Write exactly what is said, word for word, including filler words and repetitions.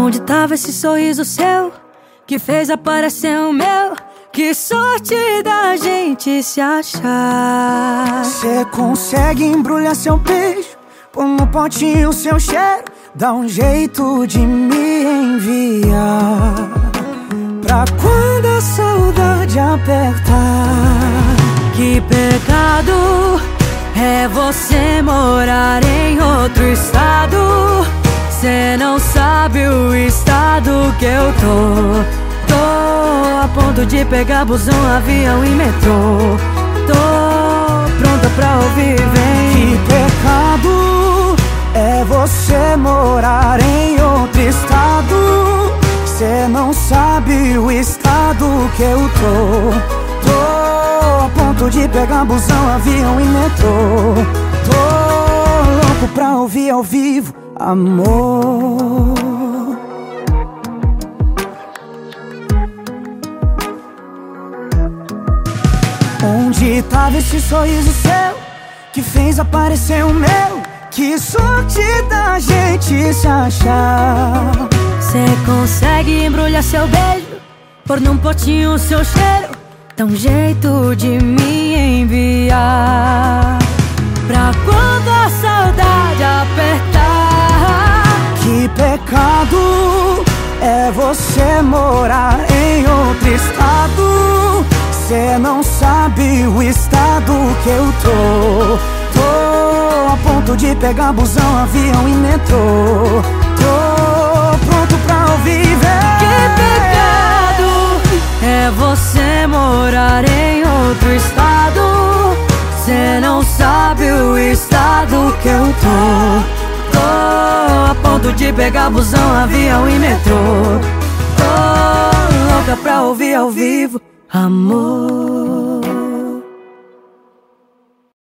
Onde tava esse sorriso seu que fez aparecer o meu? Que sorte da gente se achar. Cê consegue embrulhar seu beijo, pôr no potinho seu cheiro, dá um jeito de me enviar pra quando a saudade apertar. Que pecado é você morar em outro estado. Cê não sabe o estado que eu tô. Tô a ponto de pegar busão, avião e metrô. Tô pronta pra ouvir, vem. Que pecado é você morar em outro estado. Cê não sabe o estado que eu tô. Tô a ponto de pegar busão, avião e metrô. Tô louco pra ouvir ao vivo, amor. Onde tava esse sorriso seu que fez aparecer o meu? Que sorte da gente se achar. Cê consegue embrulhar seu beijo, pôr num potinho seu cheiro, dá um jeito de me enviar pra quando a saudade apertar. Que pecado é você morar em outro estado. Cê não sabe o estado que eu tô. Tô a ponto de pegar busão, avião e metrô. Tô pronto pra ouvir, vem. Que pecado é você morar em outro estado. Cê não sabe o estado que eu tô. Tô a ponto de pegar busão, avião e metrô. Tô louca pra ouvir ao vivo, amor.